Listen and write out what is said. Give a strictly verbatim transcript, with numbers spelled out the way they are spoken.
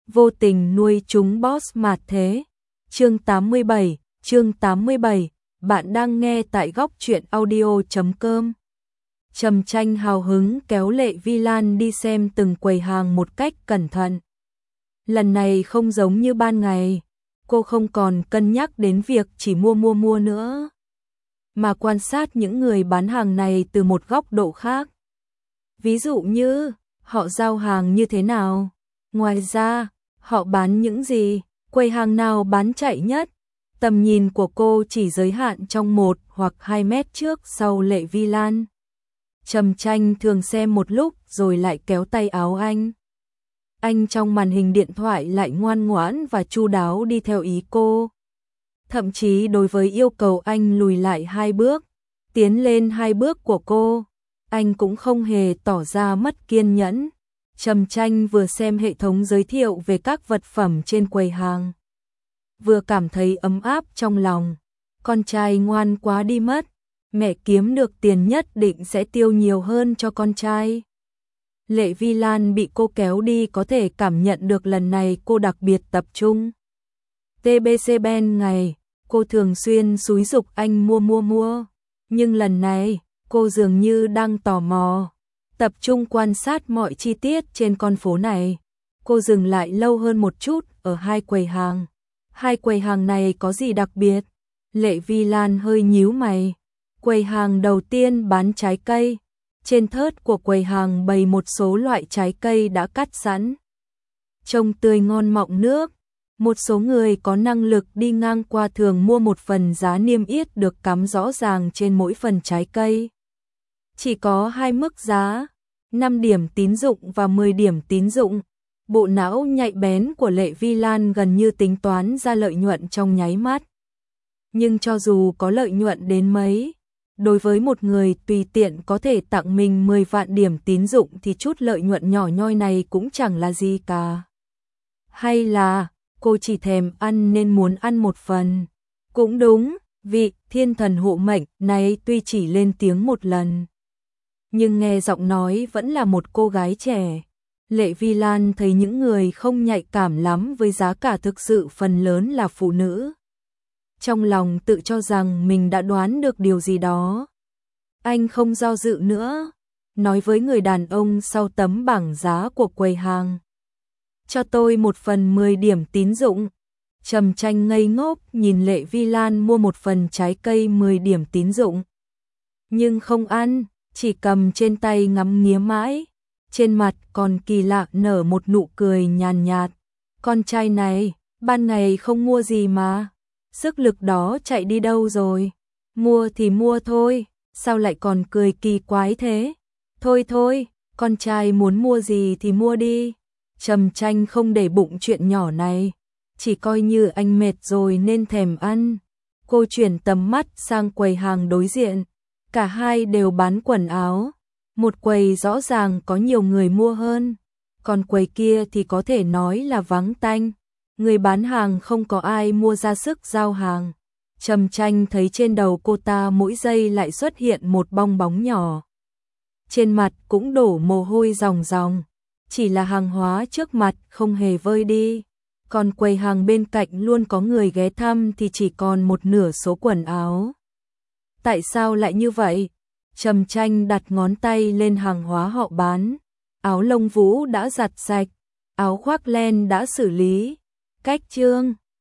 vô tình nuôi chúng boss mạt thế. Chương tám mươi bảy, chương tám mươi bảy, bạn đang nghe tại góc truyện audio chấm com. Trầm Tranh hào hứng kéo Lệ Vi Lan đi xem từng quầy hàng một cách cẩn thận. Lần này không giống như ban ngày, cô không còn cân nhắc đến việc chỉ mua mua mua nữa, mà quan sát những người bán hàng này từ một góc độ khác. Ví dụ như, họ giao hàng như thế nào? Ngoài ra, họ bán những gì? Quầy hàng nào bán chạy nhất? Tầm nhìn của cô chỉ giới hạn trong một hoặc hai mét trước sau Lệ Vi Lan. Trầm Tranh thường xem một lúc rồi lại kéo tay áo anh. Anh trong màn hình điện thoại lại ngoan ngoãn và chu đáo đi theo ý cô. Thậm chí đối với yêu cầu anh lùi lại hai bước, tiến lên hai bước của cô, anh cũng không hề tỏ ra mất kiên nhẫn. Trầm Tranh vừa xem hệ thống giới thiệu về các vật phẩm trên quầy hàng, vừa cảm thấy ấm áp trong lòng. Con trai ngoan quá đi mất, mẹ kiếm được tiền nhất định sẽ tiêu nhiều hơn cho con trai. Lệ Vi Lan bị cô kéo đi có thể cảm nhận được lần này cô đặc biệt tập trung. tê bê xê Ben ngày, cô thường xuyên xúi giục anh mua mua mua, nhưng lần này, cô dường như đang tò mò, tập trung quan sát mọi chi tiết trên con phố này. Cô dừng lại lâu hơn một chút ở hai quầy hàng. Hai quầy hàng này có gì đặc biệt? Lệ Vi Lan hơi nhíu mày. Quầy hàng đầu tiên bán trái cây. Trên thớt của quầy hàng bày một số loại trái cây đã cắt sẵn, trông tươi ngon mọng nước. Một số người có năng lực đi ngang qua thường mua một phần giá niêm yết được cắm rõ ràng trên mỗi phần trái cây. Chỉ có hai mức giá, năm điểm tín dụng và mười điểm tín dụng. Bộ não nhạy bén của Lệ Vi Lan gần như tính toán ra lợi nhuận trong nháy mắt. Nhưng cho dù có lợi nhuận đến mấy, đối với một người tùy tiện có thể tặng mình mười vạn điểm tín dụng thì chút lợi nhuận nhỏ nhoi này cũng chẳng là gì cả. Hay là cô chỉ thèm ăn nên muốn ăn một phần? Cũng đúng, vị thiên thần hộ mệnh này tuy chỉ lên tiếng một lần, nhưng nghe giọng nói vẫn là một cô gái trẻ. Lệ Vi Lan thấy những người không nhạy cảm lắm với giá cả thực sự phần lớn là phụ nữ. Trong lòng tự cho rằng mình đã đoán được điều gì đó. Anh không do dự nữa, nói với người đàn ông sau tấm bảng giá của quầy hàng. Cho tôi một phần mười điểm tín dụng. Trầm Tranh ngây ngốc nhìn Lệ Vi Lan mua một phần trái cây mười điểm tín dụng. Nhưng không ăn, chỉ cầm trên tay ngắm nghía mãi. Trên mặt còn kỳ lạ nở một nụ cười nhàn nhạt. Con trai này, ban ngày không mua gì mà. Sức lực đó chạy đi đâu rồi? Mua thì mua thôi, sao lại còn cười kỳ quái thế? Thôi thôi, con trai muốn mua gì thì mua đi. Trầm Tranh không để bụng chuyện nhỏ này, chỉ coi như anh mệt rồi nên thèm ăn. Cô chuyển tầm mắt sang quầy hàng đối diện, cả hai đều bán quần áo. Một quầy rõ ràng có nhiều người mua hơn, còn quầy kia thì có thể nói là vắng tanh. Người bán hàng không có ai mua ra sức giao hàng. Trầm Tranh thấy trên đầu cô ta mỗi giây lại xuất hiện một bong bóng nhỏ. Trên mặt cũng đổ mồ hôi ròng ròng. Chỉ là hàng hóa trước mặt không hề vơi đi. Còn quầy hàng bên cạnh luôn có người ghé thăm thì chỉ còn một nửa số quần áo. Tại sao lại như vậy? Trầm Tranh đặt ngón tay lên hàng hóa họ bán. Áo lông vũ đã giặt sạch, áo khoác len đã xử lý. Cách trương,